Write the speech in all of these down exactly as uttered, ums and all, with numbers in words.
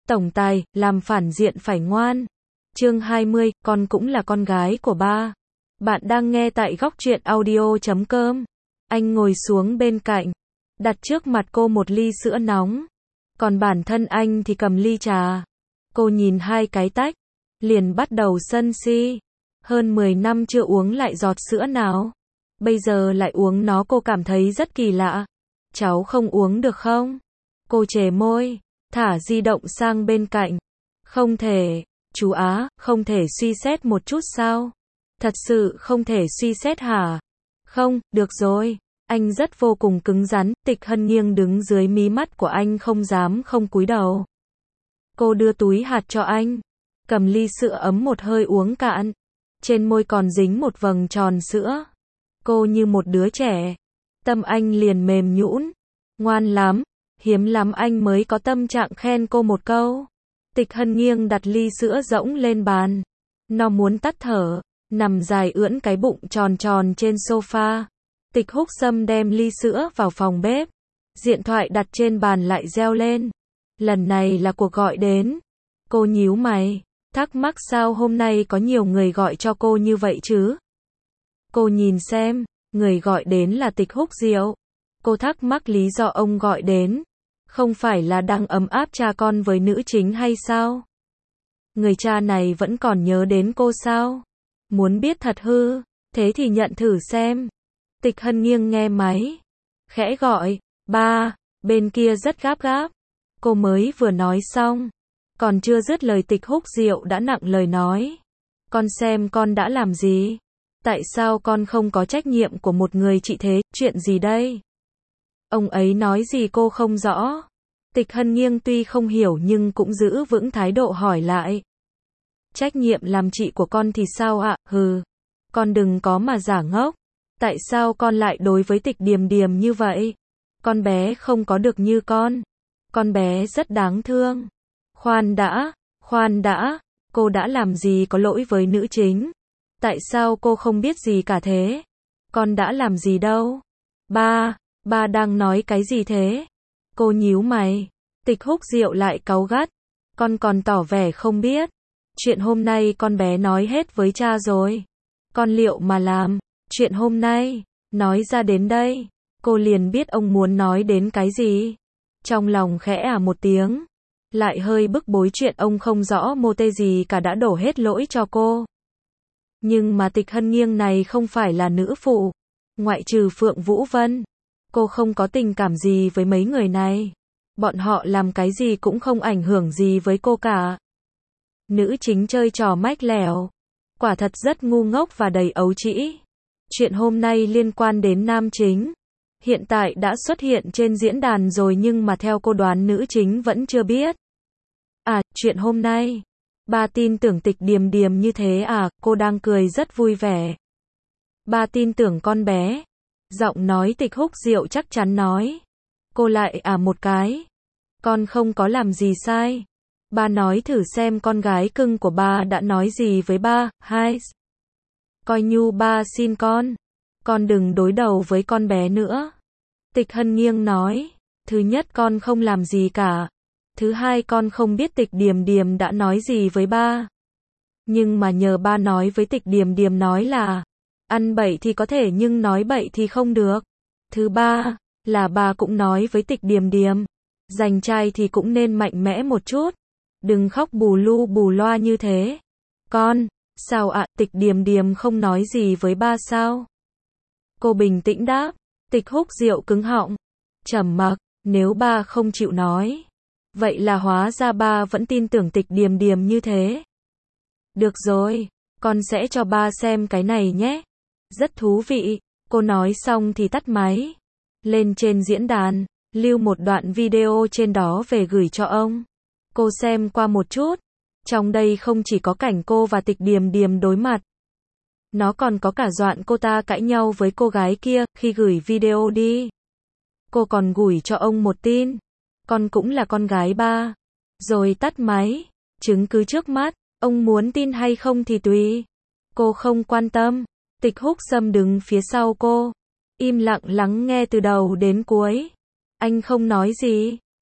Tổng tài, làm phản diện phải ngoan. Chương hai mươi, con cũng là con gái của ba. Bạn đang nghe tại góc truyện audio chấm com. Anh ngồi xuống bên cạnh, đặt trước mặt cô một ly sữa nóng. Còn bản thân anh thì cầm ly trà. Cô nhìn hai cái tách, liền bắt đầu sân si. Hơn mười năm chưa uống lại giọt sữa nào. Bây giờ lại uống nó, cô cảm thấy rất kỳ lạ. Cháu không uống được không? Cô chề môi, thả di động sang bên cạnh. Không thể, chú Á, không thể suy xét một chút sao? Thật sự không thể suy xét hả? Không, được rồi. Anh rất vô cùng cứng rắn. Tịch Hân nghiêng đứng dưới mí mắt của anh, không dám không cúi đầu. Cô đưa túi hạt cho anh, cầm ly sữa ấm một hơi uống cạn. Trên môi còn dính một vầng tròn sữa. Cô như một đứa trẻ. Tâm anh liền mềm nhũn. Ngoan lắm, hiếm lắm anh mới có tâm trạng khen cô một câu. Tịch Hân nghiêng đặt ly sữa rỗng lên bàn. Nó muốn tắt thở, nằm dài ưỡn cái bụng tròn tròn trên sofa. Tịch Húc Sâm đem ly sữa vào phòng bếp. Điện thoại đặt trên bàn lại reo lên. Lần này là cuộc gọi đến. Cô nhíu mày, thắc mắc sao hôm nay có nhiều người gọi cho cô như vậy chứ? Cô nhìn xem, người gọi đến là Tịch Húc Diệu. Cô thắc mắc lý do ông gọi đến. Không phải là đang ấm áp cha con với nữ chính hay sao? Người cha này vẫn còn nhớ đến cô sao? Muốn biết thật hư? Thế thì nhận thử xem. Tịch Hân nghiêng nghe máy, khẽ gọi, ba, bên kia rất gấp gáp. Cô mới vừa nói xong, còn chưa dứt lời Tịch Húc Diệu đã nặng lời nói. Con xem con đã làm gì? Tại sao con không có trách nhiệm của một người chị thế? Chuyện gì đây? Ông ấy nói gì cô không rõ. Tịch Hân nghiêng tuy không hiểu nhưng cũng giữ vững thái độ hỏi lại. Trách nhiệm làm chị của con thì sao ạ? Hừ, con đừng có mà giả ngốc. Tại sao con lại đối với Tịch Điềm Điềm như vậy? Con bé không có được như con. Con bé rất đáng thương. Khoan đã, khoan đã, cô đã làm gì có lỗi với nữ chính? Tại sao cô không biết gì cả thế? Con đã làm gì đâu? Ba, ba đang nói cái gì thế? Cô nhíu mày. Tịch Húc Diệu lại cáu gắt. Con còn tỏ vẻ không biết. Chuyện hôm nay con bé nói hết với cha rồi. Con liệu mà làm? Chuyện hôm nay, nói ra đến đây, cô liền biết ông muốn nói đến cái gì. Trong lòng khẽ à một tiếng, lại hơi bức bối chuyện ông không rõ mô tê gì cả đã đổ hết lỗi cho cô. Nhưng mà Tịch Hân nghiêng này không phải là nữ phụ, ngoại trừ Phượng Vũ Vân. Cô không có tình cảm gì với mấy người này. Bọn họ làm cái gì cũng không ảnh hưởng gì với cô cả. Nữ chính chơi trò mách lẻo, quả thật rất ngu ngốc và đầy ấu trĩ. Chuyện hôm nay liên quan đến nam chính. Hiện tại đã xuất hiện trên diễn đàn rồi nhưng mà theo cô đoán nữ chính vẫn chưa biết. À, chuyện hôm nay. Ba tin tưởng Tịch Điềm Điềm như thế à, cô đang cười rất vui vẻ. Ba tin tưởng con bé. Giọng nói Tịch Húc Diệu chắc chắn nói. Cô lại à một cái. Con không có làm gì sai. Ba nói thử xem con gái cưng của ba đã nói gì với ba, hai. Coi như ba xin con. Con đừng đối đầu với con bé nữa. Tịch Hân nghiêng nói. Thứ nhất con không làm gì cả. Thứ hai con không biết Tịch Điềm Điềm đã nói gì với ba. Nhưng mà nhờ ba nói với Tịch Điềm Điềm nói là ăn bậy thì có thể nhưng nói bậy thì không được. Thứ ba là ba cũng nói với Tịch Điềm Điềm. Giành trai thì cũng nên mạnh mẽ một chút. Đừng khóc bù lu bù loa như thế. Con, sao ạ, Tịch Điềm Điềm không nói gì với ba sao? Cô bình tĩnh đáp. Tịch Húc Diệu cứng họng, trầm mặc, nếu ba không chịu nói. Vậy là hóa ra ba vẫn tin tưởng Tịch Điềm Điềm như thế. Được rồi, con sẽ cho ba xem cái này nhé. Rất thú vị. Cô nói xong thì tắt máy. Lên trên diễn đàn, lưu một đoạn video trên đó về gửi cho ông. Cô xem qua một chút. Trong đây không chỉ có cảnh cô và Tịch Điềm Điềm đối mặt. Nó còn có cả đoạn cô ta cãi nhau với cô gái kia khi gửi video đi. Cô còn gửi cho ông một tin. Con cũng là con gái ba. Rồi tắt máy. Chứng cứ trước mắt. Ông muốn tin hay không thì tùy. Cô không quan tâm. Tịch Húc Sâm đứng phía sau cô. Im lặng lắng nghe từ đầu đến cuối. Anh không nói gì.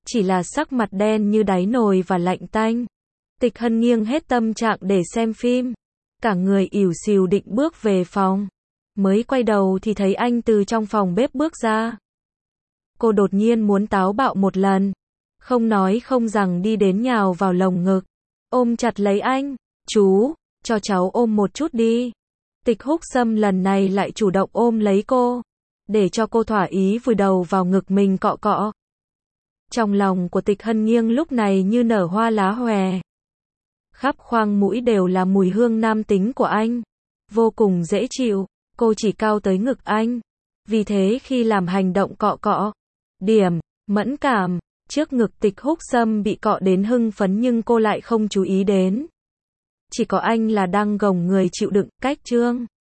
chỉ là sắc mặt đen như đáy nồi và lạnh tanh. Tịch Hân nghiêng hết tâm trạng để xem phim. Cả người ỉu xìu định bước về phòng. Mới quay đầu thì thấy anh từ trong phòng bếp bước ra. Cô đột nhiên muốn táo bạo một lần. Không nói không rằng đi đến nhào vào lồng ngực. Ôm chặt lấy anh. Chú, cho cháu ôm một chút đi. Tịch Húc Sâm lần này lại chủ động ôm lấy cô. Để cho cô thỏa ý vùi đầu vào ngực mình cọ cọ. Trong lòng của Tịch Hân nghiêng lúc này như nở hoa lá hòe. Khắp khoang mũi đều là mùi hương nam tính của anh. Vô cùng dễ chịu, cô chỉ cao tới ngực anh. Vì thế khi làm hành động cọ cọ, điểm, mẫn cảm, trước ngực Tịch Húc Sâm bị cọ đến hưng phấn nhưng cô lại không chú ý đến. Chỉ có anh là đang gồng người chịu đựng, cách trương.